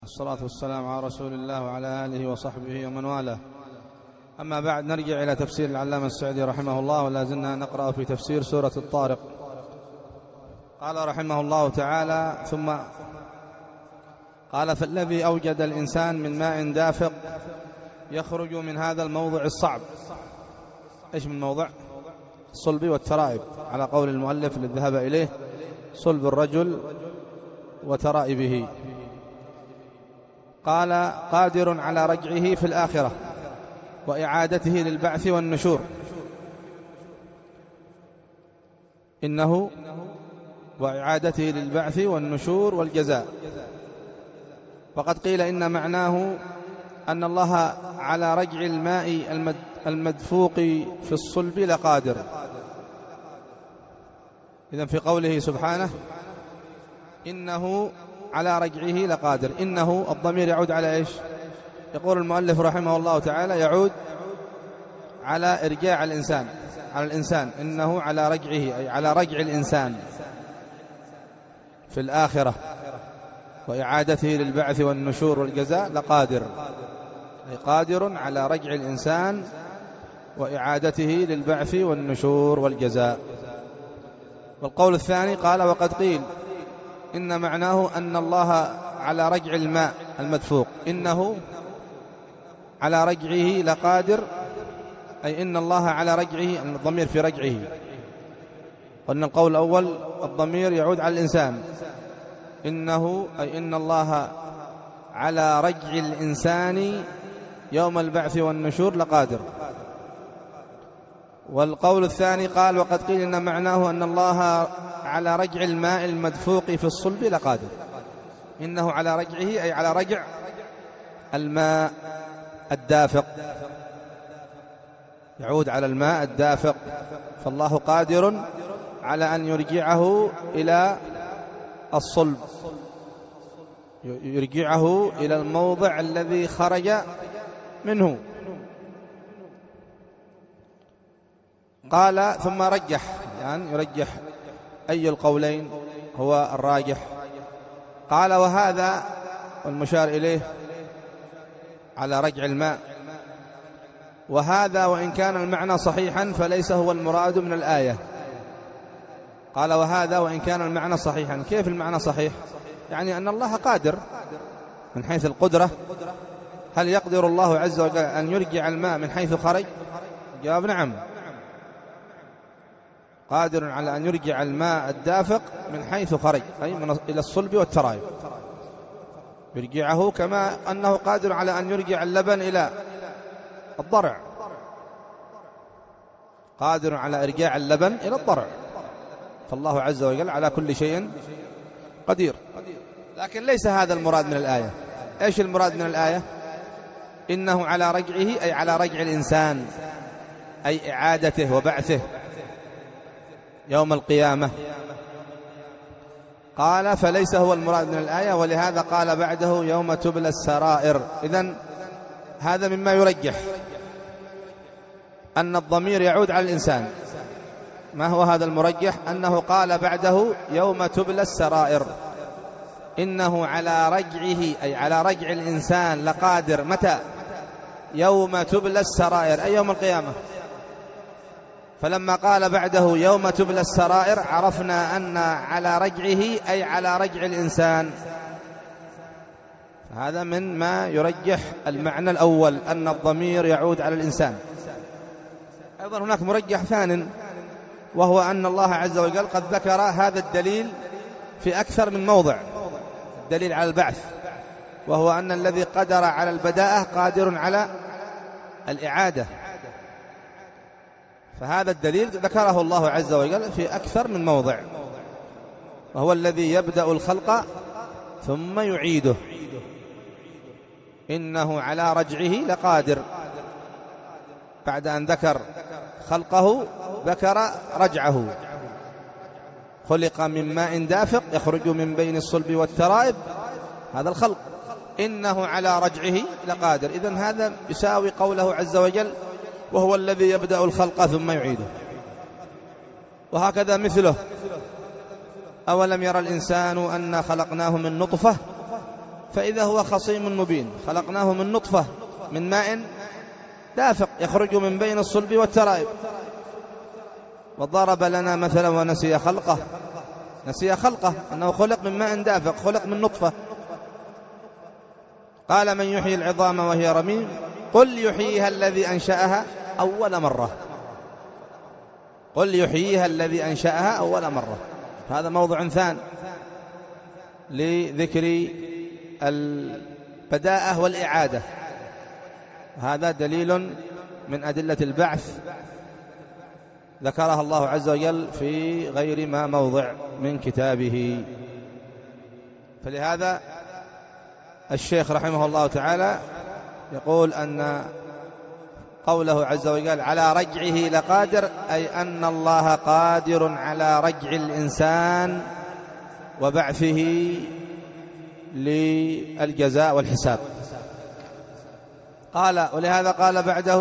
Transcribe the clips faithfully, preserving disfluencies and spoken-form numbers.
الصلاة والسلام على رسول الله وعلى آله وصحبه ومن والاه. أما بعد، نرجع إلى تفسير العلامة السعدي رحمه الله، ولا زلنا نقرأ في تفسير سورة الطارق. قال رحمه الله تعالى: ثم قال: فالذي أوجد الإنسان من ماء دافق يخرج من هذا الموضع الصعب. إيش من موضع؟ الصلب والترائب، على قول المؤلف الذي ذهب إليه: صلب الرجل وترائبه. قال: قادر على رجعه في الآخرة وإعادته للبعث والنشور. إنه وإعادته للبعث والنشور والجزاء. وقد قيل إن معناه أن الله على رجع الماء المدفوق في الصلب لقادر. إذن في قوله سبحانه: إنه على رجعه لقادر، إنه الضمير يعود على إيش؟ يقول المؤلف رحمه الله تعالى: يعود على إرجاع الإنسان، على الإنسان. إنه على رجعه أي على رجع الإنسان في الآخرة وإعادته للبعث والنشور والجزاء لقادر، أي قادر على رجع الإنسان وإعادته للبعث والنشور والجزاء. والقول الثاني قال: وقد قيل إن معناه أن الله على رجع الماء المدفوق، إنه على رجعه لقادر، أي إن الله على رجعه، الضمير في رجعه. وأن القول الأول الضمير يعود على الإنسان، إنه أي إن الله على رجع الإنسان يوم البعث والنشور لقادر. والقول الثاني قال: وقد قيل إن معناه أن الله على رجع الماء المدفوق في الصلب لقادر. إنه على رجعه أي على رجع الماء الدافق، يعود على الماء الدافق، فالله قادر على أن يرجعه إلى الصلب، يرجعه إلى الموضع الذي خرج منه. قال: ثم رجح، يعني يرجح أي القولين هو الراجح. قال: وهذا والمشار إليه على رجع الماء، وهذا وإن كان المعنى صحيحا فليس هو المراد من الآية. قال: وهذا وإن كان المعنى صحيحا. كيف المعنى صحيح؟ يعني أن الله قادر من حيث القدرة. هل يقدر الله عز وجل أن يرجع الماء من حيث خرج؟ جواب: نعم، قادر على أن يرجع الماء الدافق من حيث خرج، أي من إلى الصلب والترائب، يرجعه كما أنه قادر على أن يرجع اللبن إلى الضرع، قادر على إرجاع اللبن إلى الضرع، فالله عز وجل على كل شيء قدير. لكن ليس هذا المراد من الآية. إيش المراد من الآية؟ إنه على رجعه أي على رجع الإنسان، أي إعادته وبعثه يوم القيامة. قال: فليس هو المراد من الآية، ولهذا قال بعده: يوم تبلى السرائر. إذن هذا مما يرجح أن الضمير يعود على الإنسان. ما هو هذا المرجح؟ أنه قال بعده: يوم تبلى السرائر، إنه على رجعه أي على رجع الإنسان لقادر. متى؟ يوم تبلى السرائر، أي يوم القيامة. فلما قال بعده يوم تبلى السرائر عرفنا أن على رجعه أي على رجع الإنسان. هذا من ما يرجح المعنى الأول، أن الضمير يعود على الإنسان. أيضا هناك مرجح ثان، وهو أن الله عز وجل قد ذكر هذا الدليل في أكثر من موضع، الدليل على البعث، وهو أن الذي قدر على البداءة قادر على الإعادة. فهذا الدليل ذكره الله عز وجل في أكثر من موضع، وهو الذي يبدأ الخلق ثم يعيده. إنه على رجعه لقادر، بعد أن ذكر خلقه ذكر رجعه. خلق من ماء دافق يخرج من بين الصلب والترائب، هذا الخلق. إنه على رجعه لقادر. إذن هذا يساوي قوله عز وجل: وهو الذي يبدأ الخلق ثم يعيده. وهكذا مثله: أولم يرى الإنسان أنا خلقناه من نطفة فإذا هو خصيم مبين. خلقناه من نطفة من ماء دافق يخرج من بين الصلب والترائب. وضرب لنا مثلا ونسي خلقه، نسي خلقه أنه خلق من ماء دافق، خلق من نطفة. قال من يحيي العظام وهي رميم قل يحييها الذي أنشأها أول مرة. قل يحييها الذي أنشأها أول مرة. هذا موضع ثان لذكر البداءة والإعادة. هذا دليل من أدلة البعث ذكرها الله عز وجل في غير ما موضع من كتابه. فلهذا الشيخ رحمه الله تعالى يقول أن قوله عز وجل على رجعه لقادر، أي أن الله قادر على رجع الإنسان وبعثه للجزاء والحساب. قال ولهذا قال بعده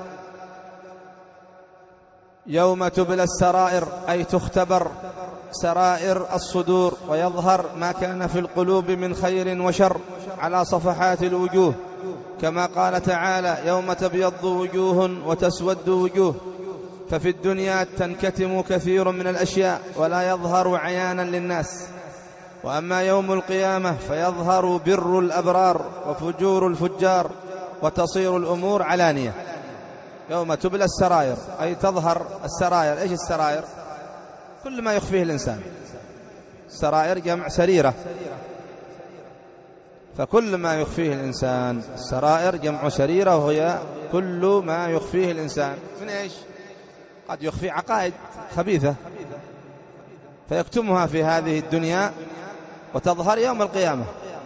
يوم تبلى السرائر، أي تختبر سرائر الصدور ويظهر ما كان في القلوب من خير وشر على صفحات الوجوه، كما قال تعالى يوم تبيض وجوه وتسود وجوه. ففي الدنيا تنكتم كثير من الأشياء ولا يظهر عيانا للناس، وأما يوم القيامة فيظهر بر الأبرار وفجور الفجار وتصير الأمور علانية. يوم تبلى السرائر أي تظهر السرائر. إيش السرائر؟ كل ما يخفيه الإنسان. السرائر جمع سريرة، فكل ما يخفيه الإنسان. السرائر جمع سريرة وهي كل ما يخفيه الإنسان من إيش؟ قد يخفي عقائد خبيثة فيكتمها في هذه الدنيا وتظهر يوم القيامة.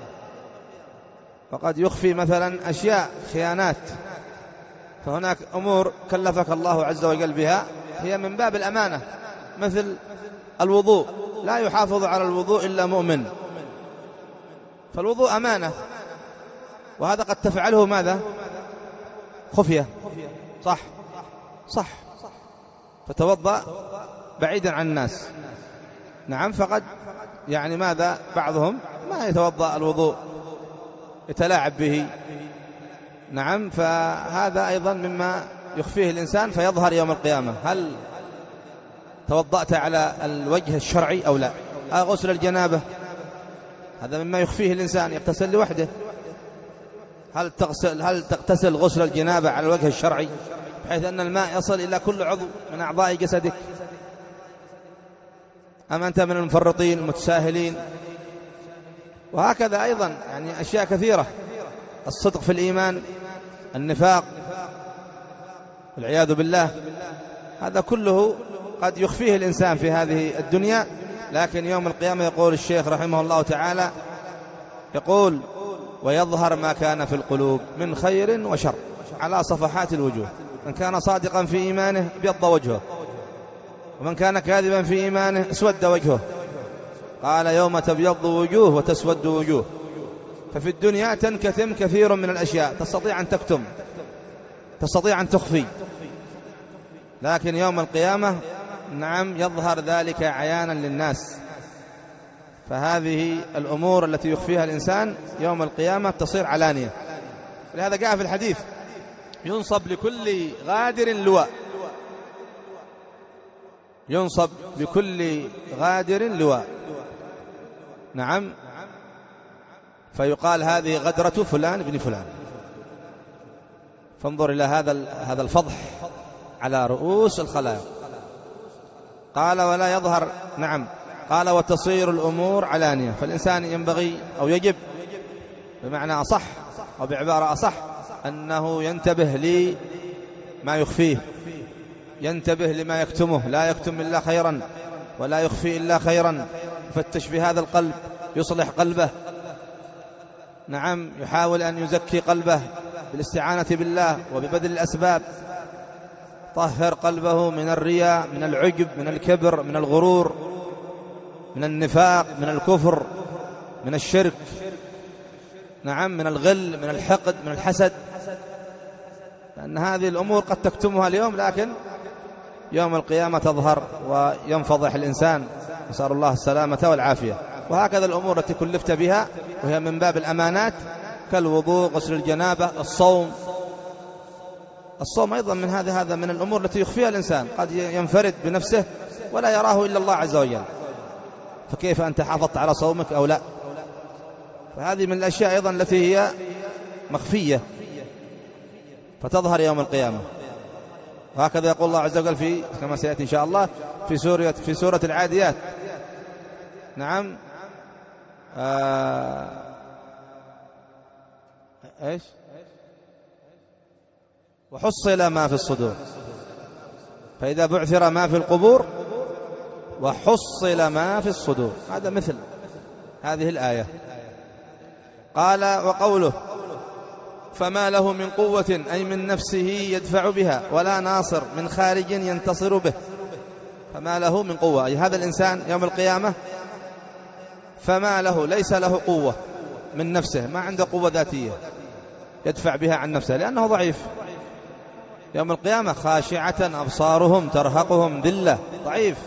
وقد يخفي مثلا أشياء خيانات، فهناك أمور كلفك الله عز وجل بها هي من باب الأمانة، مثل الوضوء، لا يحافظ على الوضوء إلا مؤمن، فالوضوء أمانة، وهذا قد تفعله ماذا؟ خفية. صح صح فتوضأ بعيدا عن الناس. نعم. فقد يعني ماذا؟ بعضهم ما يتوضأ الوضوء يتلاعب به. نعم. فهذا أيضا مما يخفيه الإنسان فيظهر يوم القيامة. هل توضأت على الوجه الشرعي أو لا؟ غسل الجنابة هذا مما يخفيه الإنسان، يغتسل لوحده. هل تغسل هل تغتسل غسل الجنابة على الوجه الشرعي بحيث أن الماء يصل إلى كل عضو من أعضاء جسدك، أم أنت من المفرطين المتساهلين؟ وهكذا أيضا يعني أشياء كثيرة، الصدق في الإيمان، النفاق والعياذ بالله، هذا كله قد يخفيه الإنسان في هذه الدنيا. لكن يوم القيامة يقول الشيخ رحمه الله تعالى يقول ويظهر ما كان في القلوب من خير وشر على صفحات الوجوه. من كان صادقا في إيمانه ابيض وجهه، ومن كان كاذبا في إيمانه اسود وجهه. قال يوم تبيض وجوه وتسود وجوه. ففي الدنيا تنكتم كثير من الأشياء، تستطيع أن تكتم، تستطيع أن تخفي، لكن يوم القيامة نعم يظهر ذلك عيانا للناس. فهذه الأمور التي يخفيها الإنسان يوم القيامة تصير علانية. لهذا جاء في الحديث ينصب لكل غادر لواء، ينصب لكل غادر لواء. نعم. فيقال هذه غدرة فلان ابن فلان. فانظر إلى هذا هذا الفضح على رؤوس الخلائق. قال ولا يظهر. نعم. قال وتصير الأمور علانية. فالإنسان ينبغي أو يجب بمعنى أصح أو بعبارة أصح أنه ينتبه لما يخفيه، ينتبه لما يكتمه، لا يكتم إلا خيرا ولا يخفي إلا خيرا. يفتش في هذا القلب، يصلح قلبه. نعم. يحاول أن يزكي قلبه بالاستعانة بالله وببذل الأسباب. طهر قلبه من الرياء، من العجب، من الكبر، من الغرور، من النفاق، من الكفر، من الشرك. نعم. من الغل، من الحقد، من الحسد. لأن هذه الأمور قد تكتمها اليوم، لكن يوم القيامة تظهر وينفضح الإنسان. نسأل الله السلامة والعافية. وهكذا الأمور التي كلفت بها وهي من باب الأمانات كالوضوء، غسل الجنابة، الصوم. الصوم أيضا من هذا هذا من الأمور التي يخفيها الإنسان، قد ينفرد بنفسه ولا يراه إلا الله عز وجل، فكيف أنت حافظت على صومك أو لا؟ فهذه من الأشياء أيضا التي هي مخفية فتظهر يوم القيامة. وهكذا يقول الله عز وجل في كما سيأتي إن شاء الله في سورة في سورة العاديات. نعم آه إيش وحصل ما في الصدور، فإذا بعثر ما في القبور وحصل ما في الصدور، هذا مثل هذه الآية. قال وقوله فما له من قوة أي من نفسه يدفع بها ولا ناصر من خارج ينتصر به. فما له من قوة أي هذا الإنسان يوم القيامة فما له ليس له قوة من نفسه، ما عنده قوة ذاتية يدفع بها عن نفسه لأنه ضعيف. يوم القيامة خاشعة أبصارهم ترهقهم ذلة، ضعيف.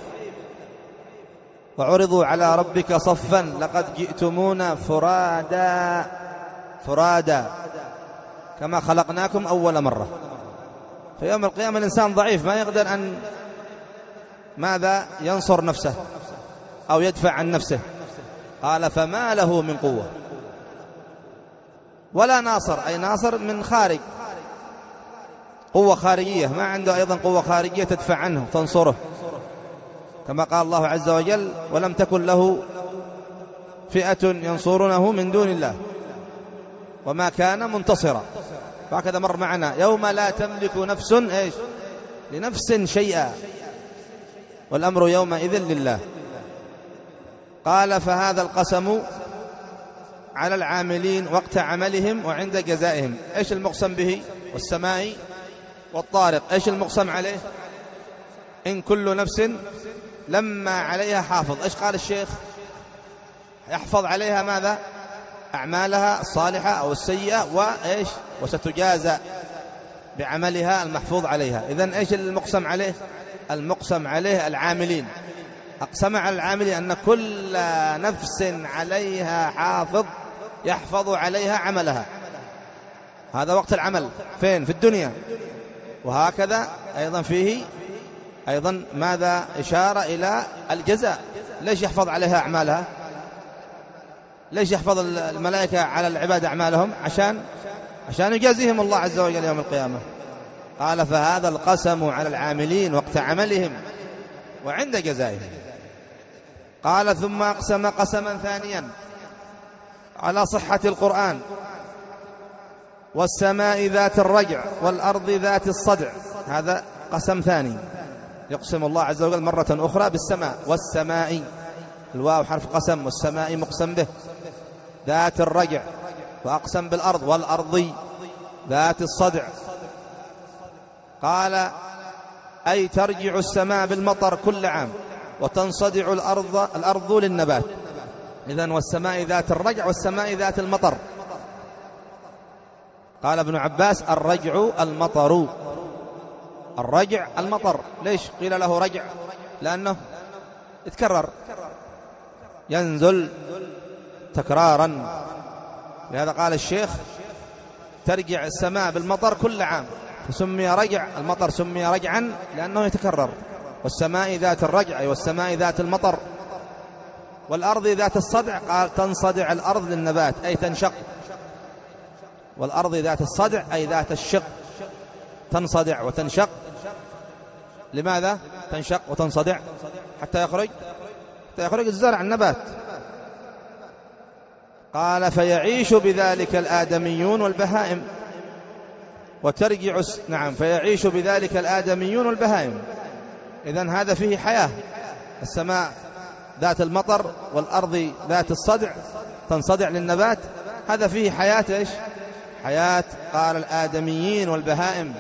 وعرضوا على ربك صفا لقد جئتمونا فرادا فرادا كما خلقناكم أول مرة. في يوم القيامة الإنسان ضعيف ما يقدر أن ماذا ينصر نفسه أو يدفع عن نفسه. قال فما له من قوة ولا ناصر أي ناصر من خارج، قوة خارجية، ما عنده أيضا قوة خارجية تدفع عنه تنصره، كما قال الله عز وجل ولم تكن له فئة ينصرونه من دون الله وما كان منتصرا. وهكذا مر معنا يوم لا تملك نفس إيش لنفس شيئا والأمر يومئذ لله. قال فهذا القسم على العاملين وقت عملهم وعند جزائهم. إيش المقسم به؟ والسماء والطارق. إيش المقسم عليه؟ إن كل نفس لما عليها حافظ. إيش قال الشيخ؟ يحفظ عليها ماذا؟ أعمالها الصالحة أو السيئة، وإيش وستجازى بعملها المحفوظ عليها. إذن إيش المقسم عليه؟ المقسم عليه العاملين. أقسم على العاملين أن كل نفس عليها حافظ يحفظ عليها عملها. هذا وقت العمل فين؟ في الدنيا. وهكذا أيضا فيه أيضا ماذا؟ إشارة إلى الجزاء. ليش يحفظ عليها أعمالها؟ ليش يحفظ الملائكة على العباد أعمالهم؟ عشان عشان يجازيهم الله عز وجل يوم القيامة. قال فهذا القسم على العاملين وقت عملهم وعند جزائهم. قال ثم أقسم قسما ثانيا على صحة القرآن والسماء ذات الرجع والأرض ذات الصدع. هذا قسم ثاني، يقسم الله عز وجل مرة أخرى بالسماء. والسماء الواو حرف قسم، والسماء مقسم به ذات الرجع، وأقسم بالأرض والأرض ذات الصدع. قال أي ترجع السماء بالمطر كل عام وتنصدع الأرض, الأرض للنبات. إذن والسماء ذات الرجع والسماء ذات المطر. قال ابن عباس الرجع المطر، الرجع المطر. ليش قيل له رجع؟ لأنه يتكرر ينزل تكرارا. لهذا قال الشيخ ترجع السماء بالمطر كل عام، فسمي رجع المطر، سمي رجعا لأنه يتكرر. والسماء ذات الرجع أي والسماء ذات المطر. والأرض ذات الصدع قال تنصدع الأرض للنبات أي تنشق. والأرض ذات الصدع أي ذات الشق، تنصدع وتنشق. لماذا تنشق وتنصدع؟ حتى يخرج حتى يخرج الزرع النبات. قال فيعيش بذلك الآدميون والبهائم وترجع نعم فيعيش بذلك الآدميون والبهائم. إذن هذا فيه حياة. السماء ذات المطر والأرض ذات الصدع تنصدع للنبات، هذا فيه حياة. إيش حياة؟ قال الآدميين والبهائم.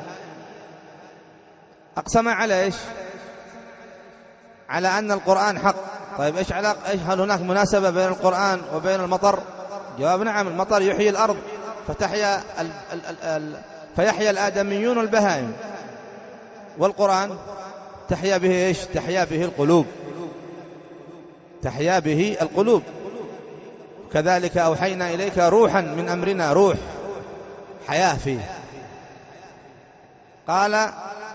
أقسم على إيش؟ على أن القرآن حق. طيب إيش علاقة؟ إيش هل هناك مناسبة بين القرآن وبين المطر؟ جواب نعم، المطر يحيي الأرض فتحيا ال ال ال ال فيحيا الآدميون والبهائم، والقرآن تحيا به إيش؟ تحيا به القلوب، تحيا به القلوب. كذلك أوحينا إليك روحا من أمرنا، روح حياة فيه. قال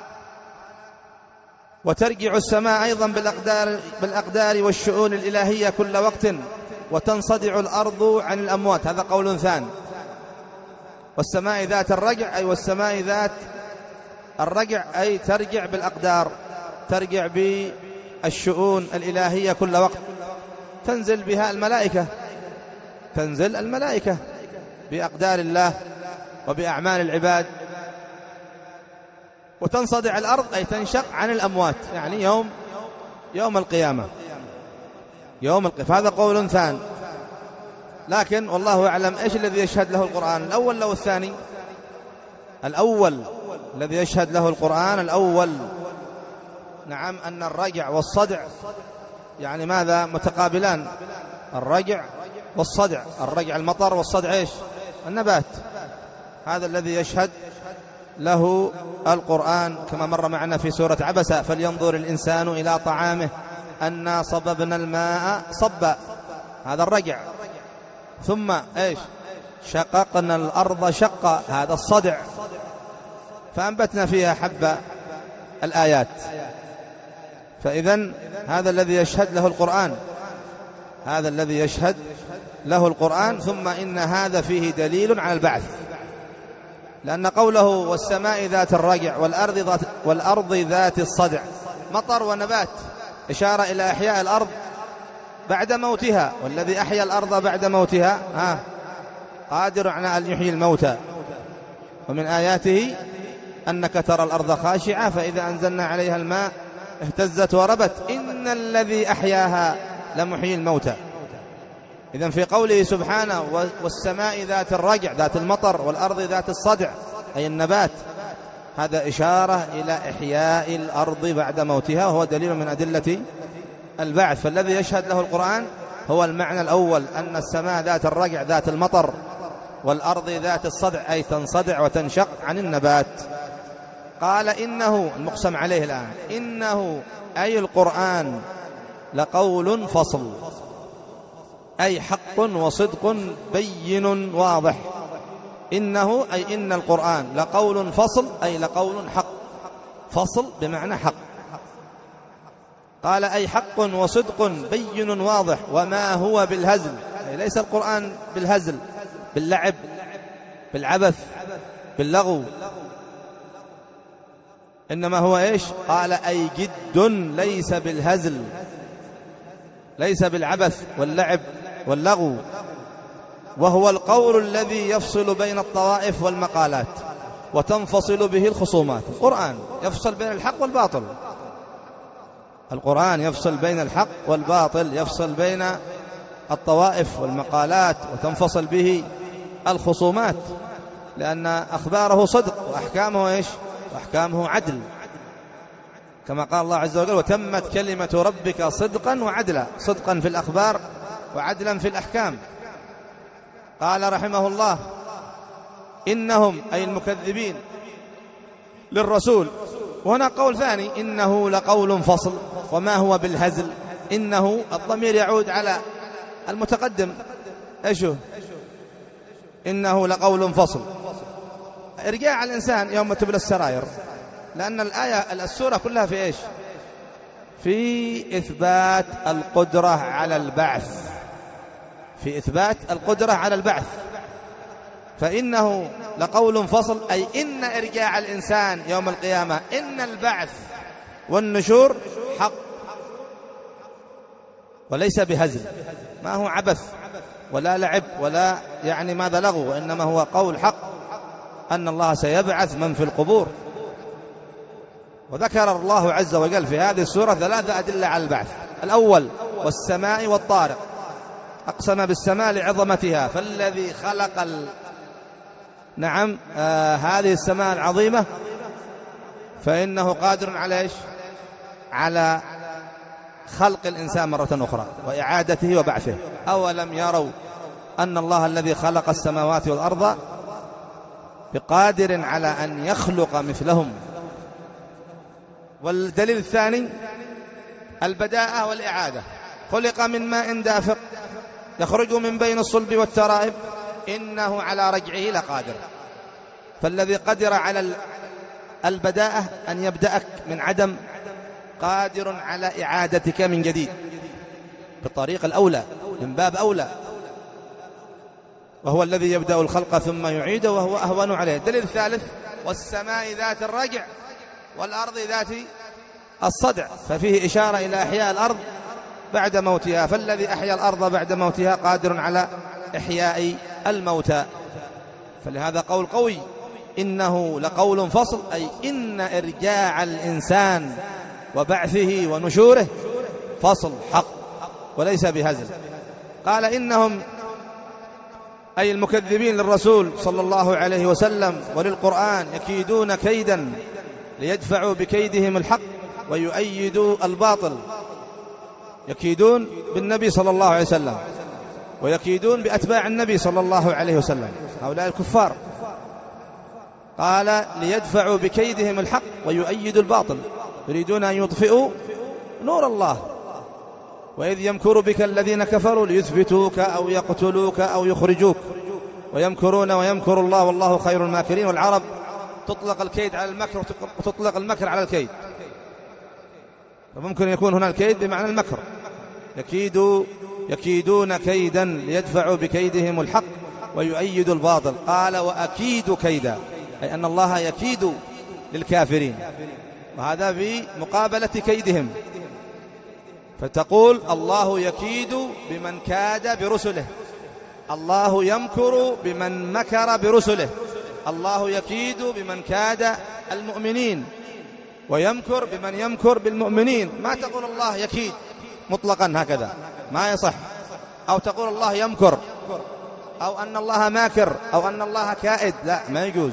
وترجع السماء أيضا بالأقدار, بالأقدار والشؤون الإلهية كل وقت، وتنصدع الأرض عن الأموات. هذا قول ثاني. والسماء ذات الرجع، أي والسماء ذات الرجع أي ترجع بالأقدار، ترجع بالشؤون الإلهية كل وقت، تنزل بها الملائكة، تنزل الملائكة بأقدار الله وبأعمال العباد. وتنصدع الأرض أي تنشق عن الأموات، يعني يوم يوم القيامة، يوم القيامة. هذا قول ثاني، لكن والله أعلم إيش الذي يشهد له القرآن، الأول لو الثاني؟ الأول الذي يشهد له القرآن الأول. نعم، أن الرجع والصدع يعني ماذا؟ متقابلان، الرجع والصدع. الرجع المطر، والصدع إيش؟ النبات. هذا الذي يشهد له القرآن، كما مر معنا في سورة عبس: فلينظر الإنسان إلى طعامه أنا صببنا الماء صبا. هذا الرجع. ثم إيش؟ شققنا الأرض شقا، هذا الصدع. فأنبتنا فيها حب الآيات. فإذن هذا الذي يشهد له القرآن، هذا الذي يشهد له القرآن. ثم إن هذا فيه دليل على البعث، لأن قوله والسماء ذات الرجع والأرض ذات, والأرض ذات الصدع، مطر ونبات، إشارة إلى إحياء الأرض بعد موتها. والذي أحيا الأرض بعد موتها ها قادر على أن يحيي الموتى. ومن آياته أنك ترى الأرض خاشعة فإذا أنزلنا عليها الماء اهتزت وربت إن الذي أحياها لمحيي الموتى. إذن في قوله سبحانه والسماء ذات الرجع، ذات المطر، والأرض ذات الصدع أي النبات، هذا إشارة إلى إحياء الأرض بعد موتها، وهو دليل من أدلة البعث. فالذي يشهد له القرآن هو المعنى الأول، أن السماء ذات الرجع ذات المطر، والأرض ذات الصدع أي تنصدع وتنشق عن النبات. قال إنه، المقسم عليه الآن، إنه أي القرآن لقول فصل، أي حق وصدق بين واضح. إنه أي إن القرآن لقول فصل، أي لقول حق. فصل بمعنى حق. قال أي حق وصدق بين واضح، وما هو بالهزل، أي ليس القرآن بالهزل، باللعب، بالعبث، باللغو، إنما هو إيش؟ قال أي جد، ليس بالهزل، ليس بالعبث واللعب واللغو. وهو القول الذي يفصل بين الطوائف والمقالات وتنفصل به الخصومات. القرآن يفصل بين الحق والباطل، القرآن يفصل بين الحق والباطل، يفصل بين الطوائف والمقالات وتنفصل به الخصومات، لأن أخباره صدق وأحكامه إيش؟ وأحكامه عدل، كما قال الله عز وجل وتمت كلمة ربك صدقا وعدلا، صدقا في الأخبار وعدلا في الأحكام. قال رحمه الله إنهم أي المكذبين للرسول. وهنا قول ثاني، إنه لقول فصل، وما هو بالهزل. إنه الضمير يعود على المتقدم، إيشه؟ إنه لقول فصل، إرجاع الإنسان يوم تبلى السرائر، لأن الآية السورة كلها في إيش؟ في إثبات القدرة على البعث، في إثبات القدرة على البعث. فإنه لقول فصل أي إن إرجاع الإنسان يوم القيامة، إن البعث والنشور حق وليس بهزل، ما هو عبث ولا لعب ولا يعني ماذا لغو، وإنما هو قول حق أن الله سيبعث من في القبور. وذكر الله عز وجل في هذه السورة ثلاثة أدلة على البعث. الأول والسماء والطارق، أقسم بالسماء لعظمتها، فالذي خلق ال... نعم آه هذه السماء العظيمة فإنه قادر على إيش؟ على خلق الإنسان مرة أخرى وإعادته وبعثه. أولم يروا أن الله الذي خلق السماوات والأرض بقادر على أن يخلق مثلهم. والدليل الثاني البداءة والإعادة، خلق من ماء دافق يخرج من بين الصلب والترائب إنه على رجعه لقادر. فالذي قدر على البداءة أن يبدأك من عدم قادر على إعادتك من جديد بالطريق الأولى من باب أولى، وهو الذي يبدأ الخلق ثم يعيده وهو أهون عليه. الدليل الثالث: والسماء ذات الرجع والأرض ذات الصدع، ففيه إشارة إلى إحياء الأرض بعد موتها، فالذي أحيا الأرض بعد موتها قادر على إحياء الموتى. فلهذا قول قوي: إنه لقول فصل، أي إن إرجاع الإنسان وبعثه ونشوره فصل حق وليس بهزل. قال: إنهم أي المكذبين للرسول صلى الله عليه وسلم وللقرآن يكيدون كيدا ليدفعوا بكيدهم الحق ويؤيدوا الباطل. يكيدون بالنبي صلى الله عليه وسلم ويكيدون بأتباع النبي صلى الله عليه وسلم، هؤلاء الكفار. قال: ليدفعوا بكيدهم الحق ويؤيدوا الباطل، يريدون أن يطفئوا نور الله. وإذ يمكر بك الذين كفروا ليثبتوك أو يقتلوك أو يخرجوك ويمكرون ويمكر الله والله خير الماكرين. والعرب تطلق الكيد على المكر وتطلق المكر على الكيد، فممكن يكون هنا الكيد بمعنى المكر. يكيدوا يكيدون كيدا ليدفعوا بكيدهم الحق ويؤيدوا الباطل. قال: وأكيد كيدا، أي أن الله يكيد للكافرين، وهذا بمقابلة كيدهم. فتقول: الله يكيد بمن كاد برسله، الله يمكر بمن مكر برسله، الله يكيد بمن كاد المؤمنين ويمكر بمن يمكر بالمؤمنين. ما تقول الله يكيد مطلقا هكذا، ما يصح. أو تقول الله يمكر، أو أن الله ماكر، أو أن الله كائد، لا، ما يجوز.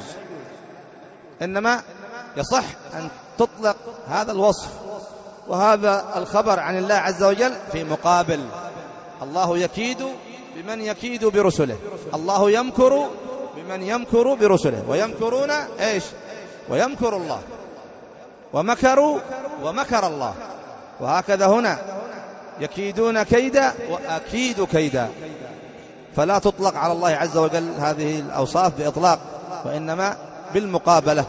إنما يصح أن تطلق هذا الوصف وهذا الخبر عن الله عز وجل في مقابل: الله يكيد بمن يكيد برسله، الله يمكر بمن يمكر برسله، ويمكرون إيش؟ ويمكر الله، ومكروا ومكر الله. وهكذا هنا: يكيدون كيدا وأكيد كيدا. فلا تطلق على الله عز وجل هذه الأوصاف بإطلاق، وإنما بالمقابلة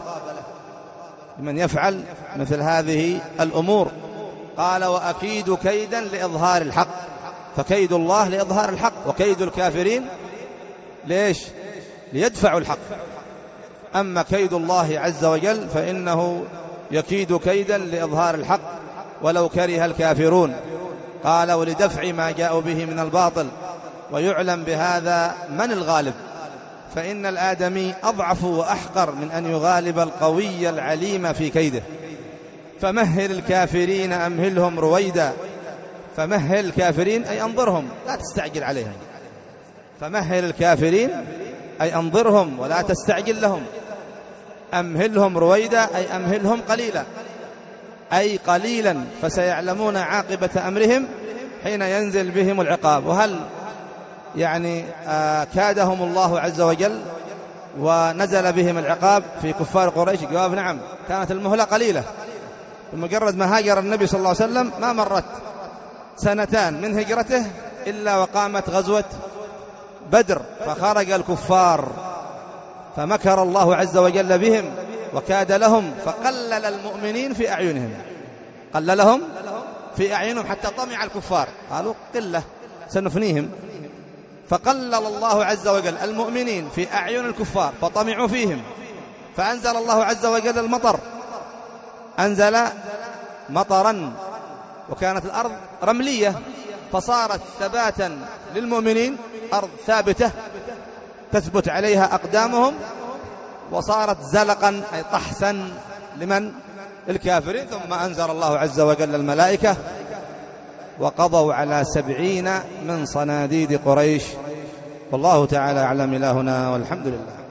لمن يفعل مثل هذه الأمور. قال: وأكيد كيدا لإظهار الحق، فكيد الله لإظهار الحق، وكيد الكافرين ليش؟ ليدفعوا الحق. أما كيد الله عز وجل فإنه يكيد كيدا لإظهار الحق ولو كره الكافرون. قال: ولدفع ما جاءوا به من الباطل. ويعلم بهذا من الغالب، فإن الآدمي أضعف وأحقر من أن يغالب القوي العليم في كيده. فمهل الكافرين أمهلهم رويدا. فمهل الكافرين أي أنظرهم، لا تستعجل عليهم. فمهل الكافرين أي أنظرهم ولا تستعجل لهم. أمهلهم رويدا أي أمهلهم قليلا، أي قليلا، فسيعلمون عاقبة أمرهم حين ينزل بهم العقاب. وهل يعني آه كادهم الله عز وجل ونزل بهم العقاب في كفار قريش؟ جواب: نعم، كانت المهلة قليلة. بمجرد ما هاجر النبي صلى الله عليه وسلم ما مرت سنتان من هجرته إلا وقامت غزوة بدر، فخرج الكفار فمكر الله عز وجل بهم وكاد لهم، فقلل المؤمنين في أعينهم، قللهم في أعينهم حتى طمع الكفار، قالوا: قلة سنفنيهم. فقلل الله عز وجل المؤمنين في أعين الكفار فطمعوا فيهم، فأنزل الله عز وجل المطر، أنزل مطرا، وكانت الأرض رملية فصارت ثباتا للمؤمنين، أرض ثابتة تثبت عليها أقدامهم، وصارت زلقا أي طحسا لمن؟ الكافرين. ثم أنزل الله عز وجل الملائكة وقضوا على سبعين من صناديد قريش. والله تعالى أعلم. إلهنا والحمد لله.